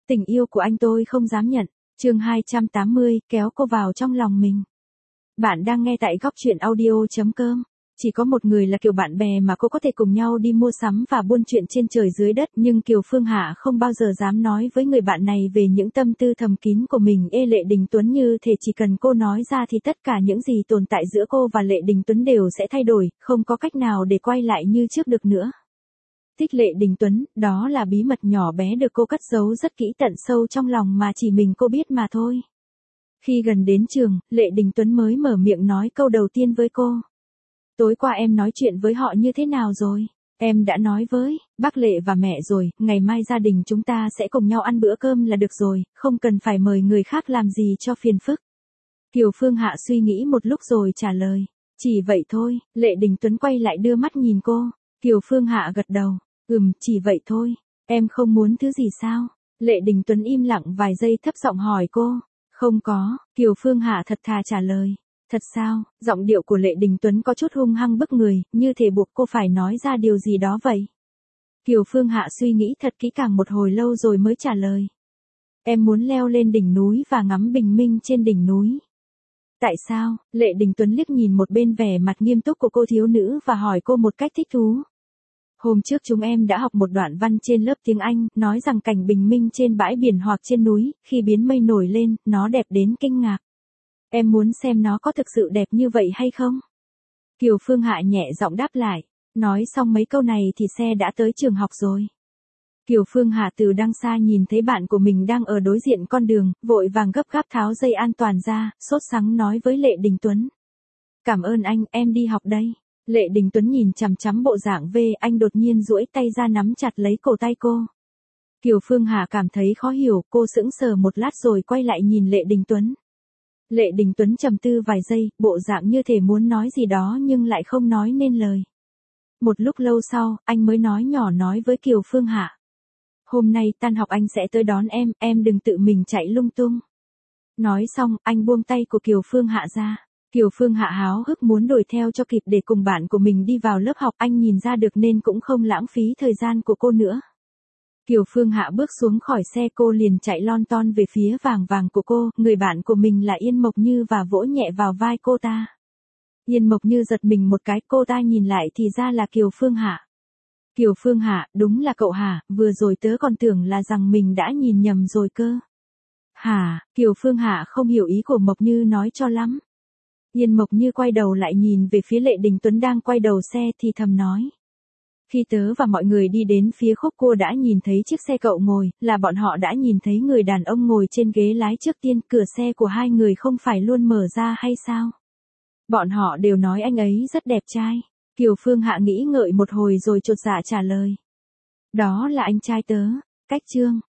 Tình yêu của anh tôi không dám nhận. Chương 280, kéo cô vào trong lòng mình. Bạn đang nghe tại góc truyện audio.com. Chỉ có một người là kiểu bạn bè mà cô có thể cùng nhau đi mua sắm và buôn chuyện trên trời dưới đất, nhưng Kiều Phương Hạ không bao giờ dám nói với người bạn này về những tâm tư thầm kín của mình. Lệ Đình Tuấn như thể chỉ cần cô nói ra thì tất cả những gì tồn tại giữa cô và Lệ Đình Tuấn đều sẽ thay đổi, không có cách nào để quay lại như trước được nữa. Thích Lệ Đình Tuấn, đó là bí mật nhỏ bé được cô cất giấu rất kỹ tận sâu trong lòng mà chỉ mình cô biết mà thôi. Khi gần đến trường, Lệ Đình Tuấn mới mở miệng nói câu đầu tiên với cô. Tối qua em nói chuyện với họ như thế nào rồi? Em đã nói với bác Lệ và mẹ rồi, ngày mai gia đình chúng ta sẽ cùng nhau ăn bữa cơm là được rồi, không cần phải mời người khác làm gì cho phiền phức. Kiều Phương Hạ suy nghĩ một lúc rồi trả lời. Chỉ vậy thôi. Lệ Đình Tuấn quay lại đưa mắt nhìn cô. Kiều Phương Hạ gật đầu. Chỉ vậy thôi. Em không muốn thứ gì sao? Lệ Đình Tuấn im lặng vài giây thấp giọng hỏi cô. Không có. Kiều Phương Hạ thật thà trả lời. Thật sao? Giọng điệu của Lệ Đình Tuấn có chút hung hăng bức người, như thể buộc cô phải nói ra điều gì đó vậy. Kiều Phương Hạ suy nghĩ thật kỹ càng một hồi lâu rồi mới trả lời. Em muốn leo lên đỉnh núi và ngắm bình minh trên đỉnh núi. Tại sao? Lệ Đình Tuấn liếc nhìn một bên vẻ mặt nghiêm túc của cô thiếu nữ và hỏi cô một cách thích thú. Hôm trước chúng em đã học một đoạn văn trên lớp tiếng Anh, nói rằng cảnh bình minh trên bãi biển hoặc trên núi, khi biến mây nổi lên, nó đẹp đến kinh ngạc. Em muốn xem nó có thực sự đẹp như vậy hay không? Kiều Phương Hạ nhẹ giọng đáp lại. Nói xong mấy câu này thì xe đã tới trường học rồi. Kiều Phương Hạ từ đằng xa nhìn thấy bạn của mình đang ở đối diện con đường, vội vàng gấp gáp tháo dây an toàn ra, sốt sắng nói với Lệ Đình Tuấn. Cảm ơn anh, em đi học đây. Lệ Đình Tuấn nhìn chằm chằm bộ dạng về anh đột nhiên duỗi tay ra nắm chặt lấy cổ tay cô. Kiều Phương Hạ cảm thấy khó hiểu, cô sững sờ một lát rồi quay lại nhìn Lệ Đình Tuấn. Lệ Đình Tuấn trầm tư vài giây, bộ dạng như thể muốn nói gì đó nhưng lại không nói nên lời. Một lúc lâu sau, anh mới nói nhỏ nói với Kiều Phương Hạ. Hôm nay tan học anh sẽ tới đón em đừng tự mình chạy lung tung. Nói xong, anh buông tay của Kiều Phương Hạ ra. Kiều Phương Hạ háo hức muốn đuổi theo cho kịp để cùng bạn của mình đi vào lớp học, anh nhìn ra được nên cũng không lãng phí thời gian của cô nữa. Kiều Phương Hạ bước xuống khỏi xe, cô liền chạy lon ton về phía vàng vàng của cô, người bạn của mình là Yên Mộc Như và vỗ nhẹ vào vai cô ta. Yên Mộc Như giật mình một cái, cô ta nhìn lại thì ra là Kiều Phương Hạ. Kiều Phương Hạ, đúng là cậu hả, vừa rồi tớ còn tưởng là rằng mình đã nhìn nhầm rồi cơ. Hả? Kiều Phương Hạ không hiểu ý của Mộc Như nói cho lắm. Yên Mộc Như quay đầu lại nhìn về phía Lệ Đình Tuấn đang quay đầu xe thì thầm nói. Khi tớ và mọi người đi đến phía khúc cua đã nhìn thấy chiếc xe cậu ngồi, là bọn họ đã nhìn thấy người đàn ông ngồi trên ghế lái trước tiên, cửa xe của hai người không phải luôn mở ra hay sao? Bọn họ đều nói anh ấy rất đẹp trai. Kiều Phương Hạ nghĩ ngợi một hồi rồi chột dạ trả lời. Đó là anh trai tớ. Cách chương